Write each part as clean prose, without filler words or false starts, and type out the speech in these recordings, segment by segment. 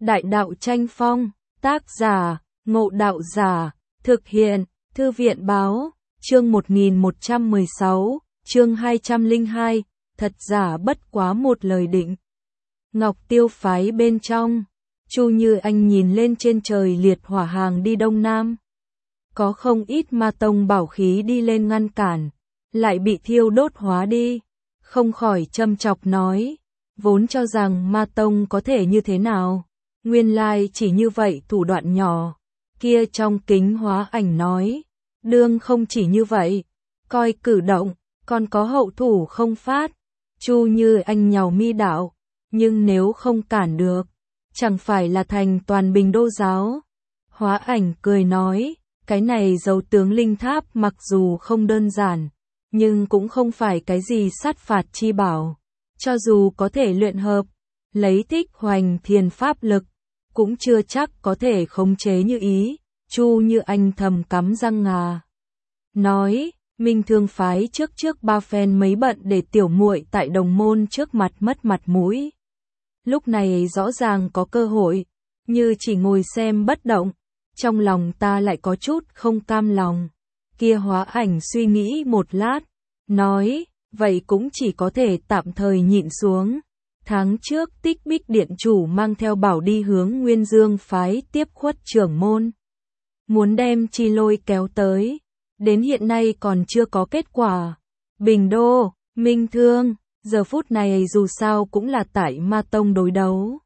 Đại đạo tranh phong, tác giả, Ngộ Đạo Giả, thực hiện, Thư viện báo, chương 1116, chương 202, thật giả bất quá một lời định. Ngọc Tiêu phái bên trong, Chu Như Anh nhìn lên trên trời liệt hỏa hàng đi đông nam. Có không ít ma tông bảo khí đi lên ngăn cản, lại bị thiêu đốt hóa đi, không khỏi châm chọc nói, vốn cho rằng ma tông có thể như thế nào, nguyên lai chỉ như vậy thủ đoạn nhỏ. Kia trong Kính Hóa Ảnh nói, đương không chỉ như vậy, coi cử động, còn có hậu thủ không phát. Chu Như Anh nhàu mi đạo, nhưng nếu không cản được, chẳng phải là thành toàn Bình Đô giáo. Hóa Ảnh cười nói, cái này dấu tướng linh tháp mặc dù không đơn giản, nhưng cũng không phải cái gì sát phạt chi bảo. Cho dù có thể luyện hợp, lấy Thích Hoành thiền pháp lực, cũng chưa chắc có thể khống chế như ý. Chu Như Anh thầm cắm răng ngà, nói, Minh Thương phái trước ba phen mấy bận để tiểu muội tại đồng môn trước mặt mất mặt mũi. Lúc này rõ ràng có cơ hội, như chỉ ngồi xem bất động, trong lòng ta lại có chút không cam lòng. Kia Hóa Ảnh suy nghĩ một lát, nói, vậy cũng chỉ có thể tạm thời nhịn xuống. Tháng trước Tích Bích Điện chủ mang theo bảo đi hướng Nguyên Dương phái tiếp khuất trưởng môn, muốn đem Chi Lôi kéo tới, đến hiện nay còn chưa có kết quả. Bình Đô, Minh Thương, giờ phút này dù sao cũng là tại ma tông đối đấu.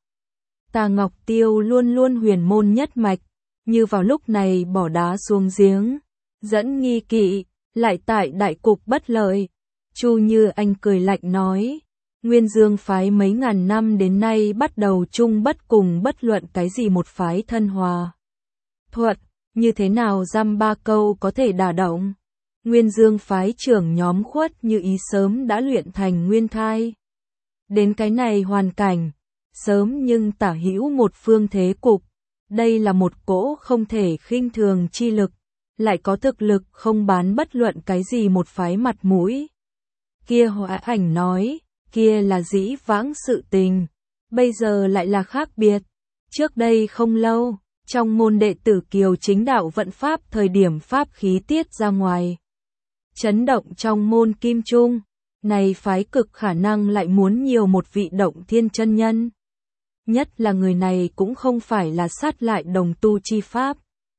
Ta Ngọc Tiêu luôn luôn huyền môn nhất mạch, như vào lúc này bỏ đá xuống giếng, dẫn nghi kỵ, lại tại đại cục bất lợi. Chu Như Anh cười lạnh nói, Nguyên Dương phái mấy ngàn năm đến nay bắt đầu chung bất cùng bất luận cái gì một phái thân hòa thuận, như thế nào dăm ba câu có thể đả động. Nguyên Dương phái trưởng nhóm Khuất Như Ý sớm đã luyện thành nguyên thai. Đến cái này hoàn cảnh, sớm nhưng tả hữu một phương thế cục, đây là một cỗ không thể khinh thường chi lực, lại có thực lực không bán bất luận cái gì một phái mặt mũi. Kia Hóa Ảnh nói, kia là dĩ vãng sự tình, bây giờ lại là khác biệt. Trước đây không lâu, trong môn đệ tử Kiều Chính Đạo vận pháp thời điểm pháp khí tiết ra ngoài, chấn động trong môn Kim Trung, này phái cực khả năng lại muốn nhiều một vị Động Thiên chân nhân. Nhất là người này cũng không phải là sát lại đồng tu chi pháp,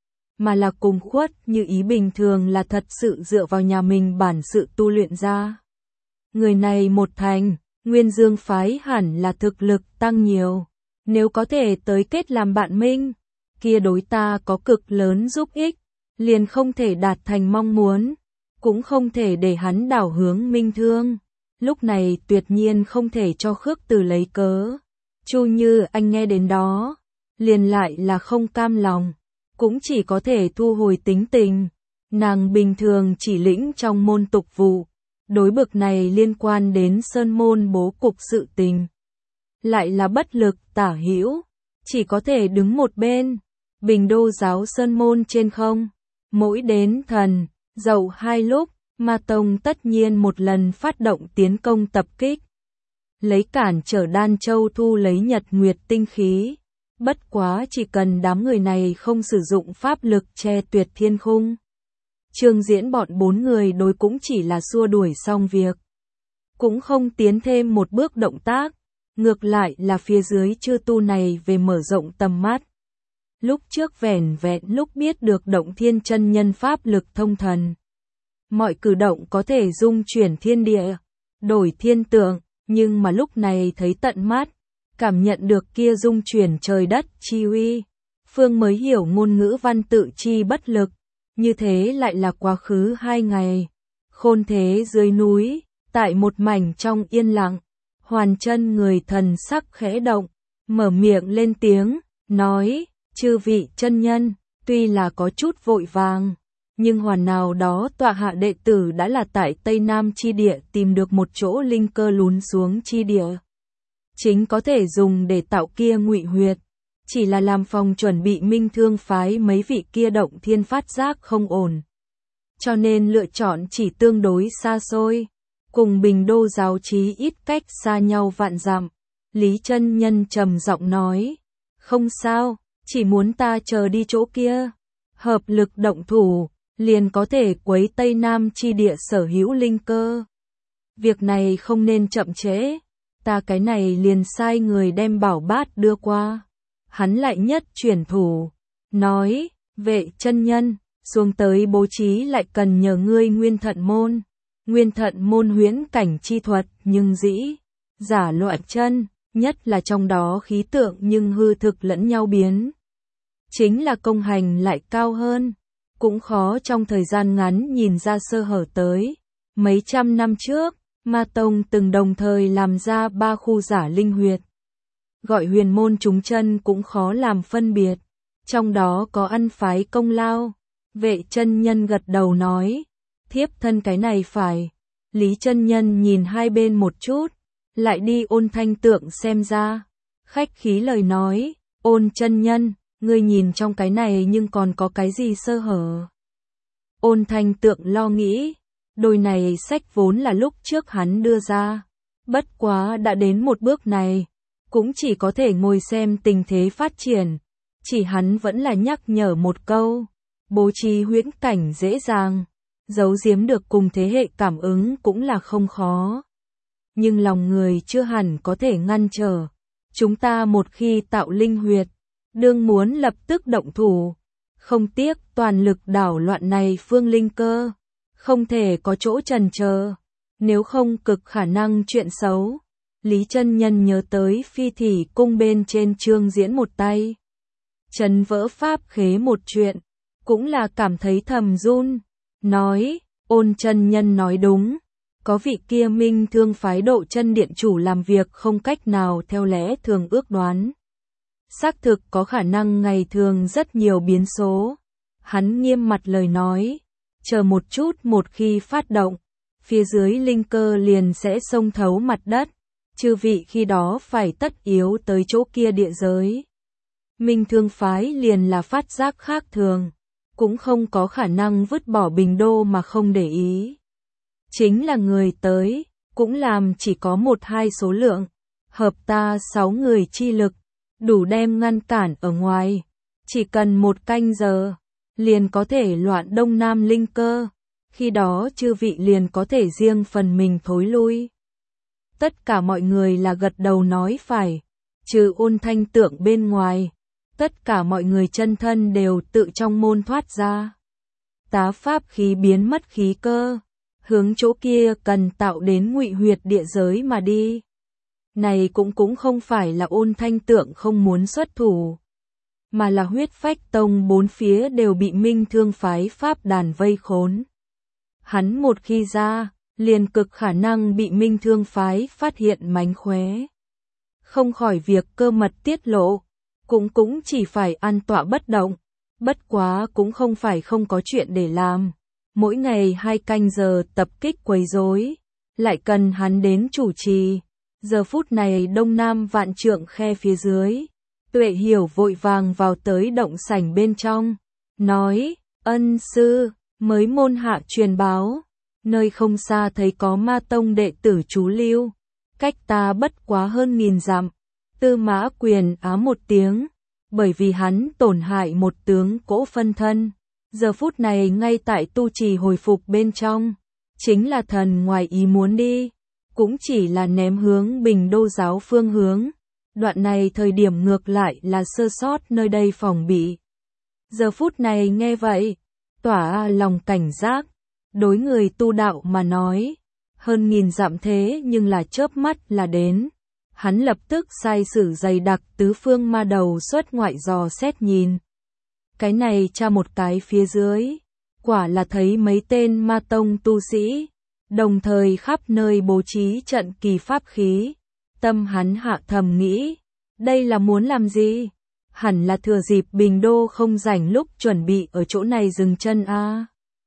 mà là cùng Khuất Như Ý bình thường là thật sự dựa vào nhà mình bản sự tu luyện ra. Người này một thành, Nguyên Dương phái hẳn là thực lực tăng nhiều, nếu có thể tới kết làm bạn minh, kia đối ta có cực lớn giúp ích, liền không thể đạt thành mong muốn, cũng không thể để hắn đảo hướng Minh Thương. Lúc này tuyệt nhiên không thể cho Khước Từ lấy cớ. Chu Như Anh nghe đến đó, liền lại là không cam lòng, cũng chỉ có thể thu hồi tính tình. Nàng bình thường chỉ lĩnh trong môn tục vụ, đối bực này liên quan đến sơn môn bố cục sự tình, lại là bất lực tả hữu, chỉ có thể đứng một bên. Bình Đô giáo sơn môn trên không, mỗi đến thần, dậu hai lúc, ma tông tất nhiên một lần phát động tiến công tập kích, lấy cản trở Đan Châu thu lấy nhật nguyệt tinh khí. Bất quá chỉ cần đám người này không sử dụng pháp lực che tuyệt thiên khung, Trương Diễn bọn 4 người đối cũng chỉ là xua đuổi xong việc, cũng không tiến thêm một bước động tác, ngược lại là phía dưới chư tu này về mở rộng tầm mắt. Lúc trước vẻn vẹn lúc biết được Động Thiên chân nhân pháp lực thông thần, mọi cử động có thể dung chuyển thiên địa, đổi thiên tượng, nhưng mà lúc này thấy tận mắt, cảm nhận được kia dung chuyển trời đất chi uy, phương mới hiểu ngôn ngữ văn tự chi bất lực. Như thế lại là quá khứ 2 ngày, khôn thế dưới núi, tại một mảnh trong yên lặng, Hoàn Chân người thần sắc khẽ động, mở miệng lên tiếng, nói, chư vị chân nhân, tuy là có chút vội vàng, nhưng hoàn nào đó tọa hạ đệ tử đã là tại Tây Nam chi địa tìm được một chỗ linh cơ lún xuống chi địa, chính có thể dùng để tạo kia ngụy huyệt. Chỉ là làm phòng chuẩn bị Minh Thương phái mấy vị kia Động Thiên phát giác không ổn, cho nên lựa chọn chỉ tương đối xa xôi, cùng Bình Đô giáo chí ít cách xa nhau vạn dặm. Lý chân nhân trầm giọng nói, Không sao, chỉ muốn ta chờ đi chỗ kia. Hợp lực động thủ, liền có thể quấy Tây Nam chi địa sở hữu linh cơ. Việc này không nên chậm trễ. Ta cái này liền sai người đem bảo bát đưa qua. Hắn lại nhất chuyển thủ. Nói, Vệ chân nhân, xuống tới bố trí lại cần nhờ ngươi Nguyên Thận Môn. Nguyên Thận Môn huyễn cảnh chi thuật nhưng dĩ, giả loạn chân, nhất là trong đó khí tượng nhưng hư thực lẫn nhau biến. Chính là công hành lại cao hơn, cũng khó trong thời gian ngắn nhìn ra sơ hở tới. Mấy trăm năm trước, Ma Tông từng đồng thời làm ra 3 khu giả linh huyệt. Gọi huyền môn chúng chân cũng khó làm phân biệt, trong đó có ăn phái công lao. Vệ chân nhân gật đầu nói, thiếp thân cái này phải. Lý chân nhân nhìn hai bên một chút, lại đi Ôn Thanh Tượng xem ra. Khách khí lời nói, Ôn chân nhân, ngươi nhìn trong cái này nhưng còn có cái gì sơ hở. Ôn Thanh Tượng lo nghĩ, đôi này sách vốn là lúc trước hắn đưa ra. Bất quá đã đến một bước này, cũng chỉ có thể ngồi xem tình thế phát triển. Chỉ hắn vẫn là nhắc nhở một câu, bố trí huyễn cảnh dễ dàng, giấu giếm được cùng thế hệ cảm ứng cũng là không khó. Nhưng lòng người chưa hẳn có thể ngăn trở. Chúng ta một khi tạo linh huyệt, đương muốn lập tức động thủ, không tiếc toàn lực đảo loạn này phương linh cơ, không thể có chỗ chần chờ, nếu không cực khả năng chuyện xấu. Lý chân nhân nhớ tới Phi Thỉ cung bên trên chương diễn một tay chấn vỡ pháp khế một chuyện, cũng là cảm thấy thầm run, nói, Ôn chân nhân nói đúng, có vị kia Minh Thương phái Độ Chân điện chủ làm việc không cách nào theo lẽ thường ước đoán. Xác thực có khả năng ngày thường rất nhiều biến số. Hắn nghiêm mặt lời nói, chờ một chút, một khi phát động, phía dưới linh cơ liền sẽ xông thấu mặt đất, chư vị khi đó phải tất yếu tới chỗ kia địa giới. Minh Thương phái liền là phát giác khác thường, cũng không có khả năng vứt bỏ Bình Đô mà không để ý. Chính là người tới, cũng làm chỉ có 1-2 số lượng, hợp ta 6 người chi lực, đủ đem ngăn cản ở ngoài, chỉ cần 1 canh giờ, liền có thể loạn Đông Nam linh cơ, khi đó chư vị liền có thể riêng phần mình thối lui. Tất cả mọi người là gật đầu nói phải, trừ Ôn Thanh Tượng bên ngoài, tất cả mọi người chân thân đều tự trong môn thoát ra. Tá pháp khí biến mất khí cơ, hướng chỗ kia cần tạo đến ngụy huyệt địa giới mà đi. Này cũng không phải là Ôn Thanh Tượng không muốn xuất thủ, mà là Huyết Phách Tông 4 phía đều bị Minh Thương phái pháp đàn vây khốn. Hắn một khi ra, liền cực khả năng bị Minh Thương phái phát hiện mánh khóe. Không khỏi việc cơ mật tiết lộ, cũng chỉ phải an tọa bất động, bất quá cũng không phải không có chuyện để làm. Mỗi ngày 2 canh giờ tập kích quấy rối, lại cần hắn đến chủ trì. Giờ phút này Đông Nam vạn trượng khe phía dưới, Tuệ Hiểu vội vàng vào tới động sảnh bên trong, nói, ân sư, mới môn hạ truyền báo, nơi không xa thấy có Ma Tông đệ tử trú lưu, cách ta bất quá hơn 1000 dặm. Tư Mã Quyền á một tiếng, bởi vì hắn tổn hại một tướng cỗ phân thân, giờ phút này ngay tại tu trì hồi phục bên trong, chính là thần ngoài ý muốn đi, cũng chỉ là ném hướng Bình Đô giáo phương hướng. Đoạn này thời điểm ngược lại là sơ sót nơi đây phòng bị. Giờ phút này nghe vậy, tỏa lòng cảnh giác, đối người tu đạo mà nói, hơn 1000 dặm thế nhưng là chớp mắt là đến. Hắn lập tức sai sử dày đặc tứ phương ma đầu xuất ngoại dò xét nhìn. Cái này tra một cái phía dưới, quả là thấy mấy tên Ma Tông tu sĩ, đồng thời khắp nơi bố trí trận kỳ pháp khí. Tâm hắn hạ thầm nghĩ, đây là muốn làm gì? Hẳn là thừa dịp Bình Đô không rảnh lúc chuẩn bị ở chỗ này dừng chân a.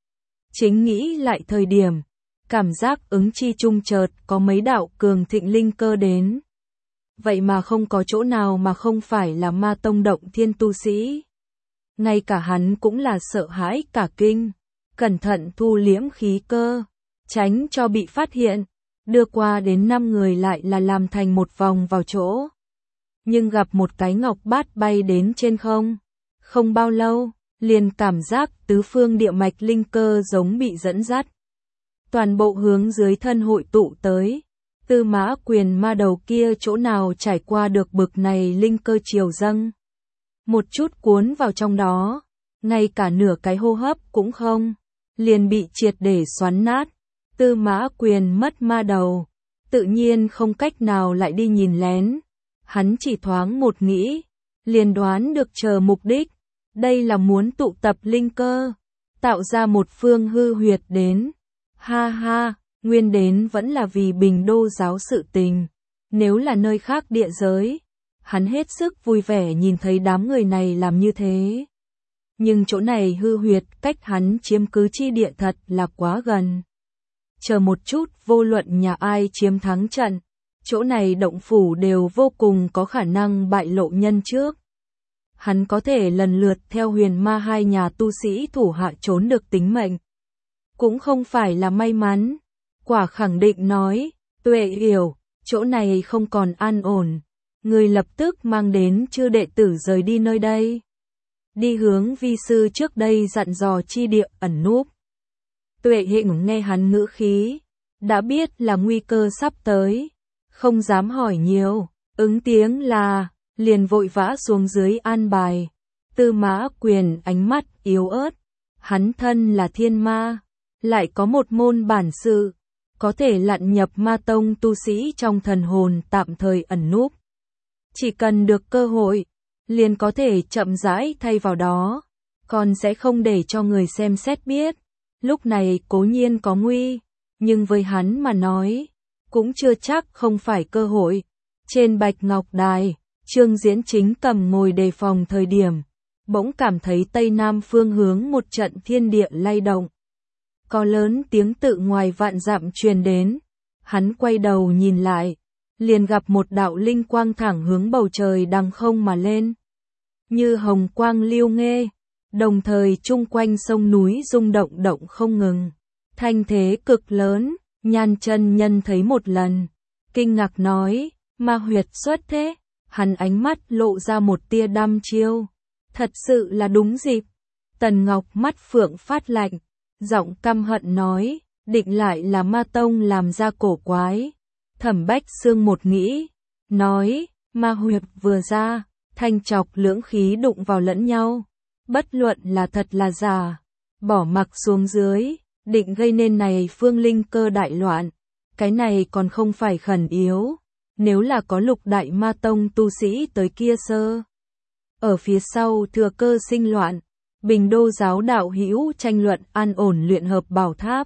Chính nghĩ lại thời điểm, cảm giác ứng chi trung chợt có mấy đạo cường thịnh linh cơ đến. Vậy mà không có chỗ nào mà không phải là Ma Tông động thiên tu sĩ. Ngay cả hắn cũng là sợ hãi cả kinh, cẩn thận thu liễm khí cơ, tránh cho bị phát hiện. Đưa qua đến 5 người lại là làm thành một vòng vào chỗ. nhưng gặp một cái ngọc bát bay đến trên không. Không bao lâu, liền cảm giác tứ phương địa mạch linh cơ giống bị dẫn dắt. Toàn bộ hướng dưới thân hội tụ tới. Tư Mã Quyền ma đầu kia chỗ nào trải qua được bực này linh cơ triều dâng. Một chút cuốn vào trong đó, ngay cả nửa cái hô hấp cũng không, liền bị triệt để xoắn nát. Tư Mã Quyền mất ma đầu, tự nhiên không cách nào lại đi nhìn lén. Hắn chỉ thoáng một nghĩ, liền đoán được chờ mục đích. Đây là muốn tụ tập linh cơ, tạo ra một phương hư huyệt đến. Ha ha, nguyên đến vẫn là vì Bình Đô giáo sự tình. Nếu là nơi khác địa giới, hắn hết sức vui vẻ nhìn thấy đám người này làm như thế. Nhưng chỗ này hư huyệt cách hắn chiếm cứ chi địa thật là quá gần. Chờ một chút, vô luận nhà ai chiếm thắng trận, chỗ này động phủ đều vô cùng có khả năng bại lộ nhân trước. Hắn có thể lần lượt theo Huyền Ma hai nhà tu sĩ thủ hạ trốn được tính mệnh. Cũng không phải là may mắn. Quả khẳng định nói, Tuệ hiểu, chỗ này không còn an ổn. Người lập tức mang đến chư đệ tử rời đi nơi đây. Đi hướng vi sư trước đây dặn dò chi địa ẩn núp. Tuệ Hịnh nghe hắn ngữ khí, đã biết là nguy cơ sắp tới. Không dám hỏi nhiều, ứng tiếng là, liền vội vã xuống dưới an bài. Tư Mã Quyền ánh mắt yếu ớt, hắn thân là thiên ma, lại có một môn bản sự, có thể lặn nhập ma tông tu sĩ trong thần hồn tạm thời ẩn núp. Chỉ cần được cơ hội, liền có thể chậm rãi thay vào đó, còn sẽ không để cho người xem xét biết. Lúc này cố nhiên có nguy, nhưng với hắn mà nói, cũng chưa chắc không phải cơ hội. Trên Bạch Ngọc Đài, Trương Diễn chính cầm ngồi đề phòng thời điểm, bỗng cảm thấy tây nam phương hướng một trận thiên địa lay động. Có lớn tiếng tự ngoài vạn dặm truyền đến, hắn quay đầu nhìn lại, liền gặp một đạo linh quang thẳng hướng bầu trời đằng không mà lên. Như hồng quang liêu nghê, đồng thời chung quanh sông núi rung động động không ngừng. Thanh thế cực lớn, Nhan chân nhân thấy một lần, kinh ngạc nói, ma huyệt xuất thế, hắn ánh mắt lộ ra một tia đăm chiêu. Thật sự là đúng dịp. Tần Ngọc mắt phượng phát lạnh, giọng căm hận nói, định lại là ma tông làm ra cổ quái. Thẩm Bách Xương một nghĩ, nói, ma huyệt vừa ra, thanh trọc lưỡng khí đụng vào lẫn nhau. Bất luận là thật là giả, bỏ mặc xuống dưới, định gây nên này phương linh cơ đại loạn. Cái này còn không phải khẩn yếu, nếu là có lục đại ma tông tu sĩ tới kia sơ. Ở phía sau thừa cơ sinh loạn, Bình Đô giáo đạo hữu tranh luận an ổn luyện hợp bảo tháp.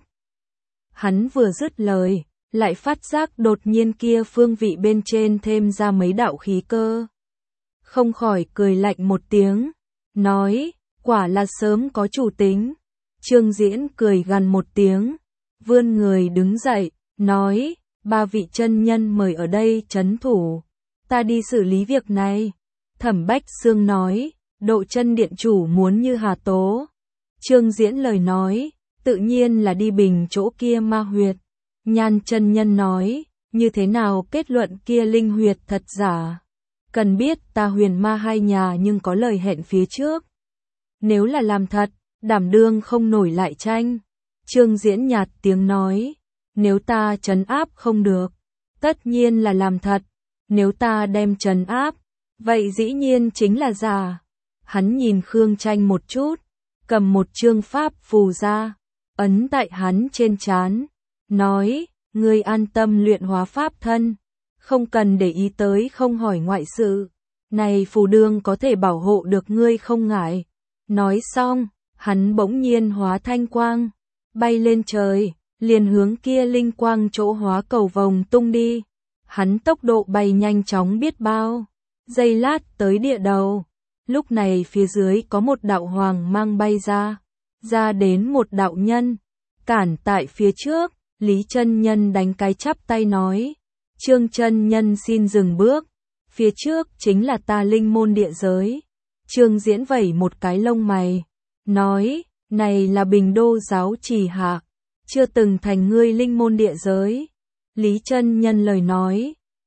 Hắn vừa dứt lời, lại phát giác đột nhiên kia phương vị bên trên thêm ra mấy đạo khí cơ. Không khỏi cười lạnh một tiếng, nói, quả là sớm có chủ tính. Trương Diễn cười gằn một tiếng, vươn người đứng dậy, nói, ba vị chân nhân mời ở đây trấn thủ, ta đi xử lý việc này. Thẩm Bách Xương nói, Độ Chân điện chủ muốn như hà tố. Trương Diễn lời nói, tự nhiên là đi bình chỗ kia ma huyệt. Nhan chân nhân nói, như thế nào kết luận kia linh huyệt thật giả? Cần biết ta Huyền Ma hai nhà nhưng có lời hẹn phía trước. Nếu là làm thật, đảm đương không nổi lại tranh. Trương Diễn nhạt tiếng nói, nếu ta trấn áp không được, tất nhiên là làm thật. Nếu ta đem trấn áp, vậy dĩ nhiên chính là giả. Hắn nhìn Khương Tranh một chút, cầm một chương pháp phù ra, ấn tại hắn trên trán, nói, ngươi an tâm luyện hóa pháp thân, không cần để ý tới không hỏi ngoại sự. Này phù đương có thể bảo hộ được ngươi không ngại. Nói xong, hắn bỗng nhiên hóa thanh quang, bay lên trời, liền hướng kia linh quang chỗ hóa cầu vồng tung đi. Hắn tốc độ bay nhanh chóng biết bao, giây lát tới địa đầu. Lúc này phía dưới có một đạo hoàng mang bay ra đến một đạo nhân, cản tại phía trước. Lý chân nhân đánh cái chắp tay nói, Trương chân nhân xin dừng bước, phía trước chính là ta linh môn địa giới. Trương Diễn vẩy một cái lông mày, nói, này là Bình Đô giáo chỉ hạ, chưa từng thành ngươi linh môn địa giới. Lý chân nhân lời nói,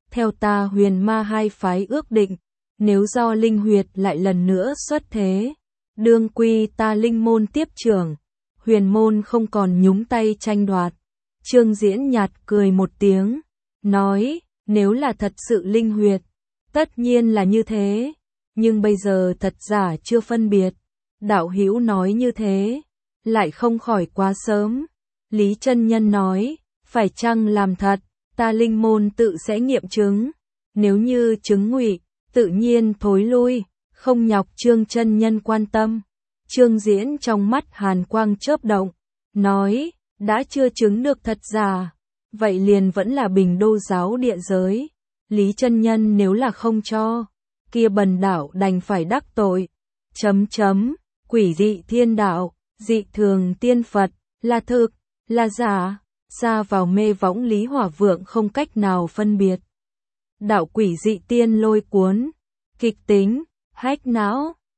theo ta huyền ma hai phái ước định, nếu do linh huyệt lại lần nữa xuất thế, đương quy ta linh môn tiếp trưởng, huyền môn không còn nhúng tay tranh đoạt. Trương Diễn nhạt cười một tiếng, nói, nếu là thật sự linh huyệt, tất nhiên là như thế, nhưng bây giờ thật giả chưa phân biệt. Đạo hữu nói như thế, lại không khỏi quá sớm. Lý chân nhân nói, phải chăng làm thật, ta linh môn tự sẽ nghiệm chứng, nếu như chứng ngụy, tự nhiên thối lui, không nhọc Trương chân nhân quan tâm. Trương Diễn trong mắt hàn quang chớp động, nói, đã chưa chứng được thật giả, vậy liền vẫn là Bình Đô giáo địa giới. Lý chân nhân nếu là không cho, kia bần đạo đành phải đắc tội. Quỷ dị thiên đạo, dị thường tiên Phật, là thực, là giả, xa vào mê võng Lý Hỏa Vượng không cách nào phân biệt. Đạo quỷ dị tiên lôi cuốn, kịch tính, hách não,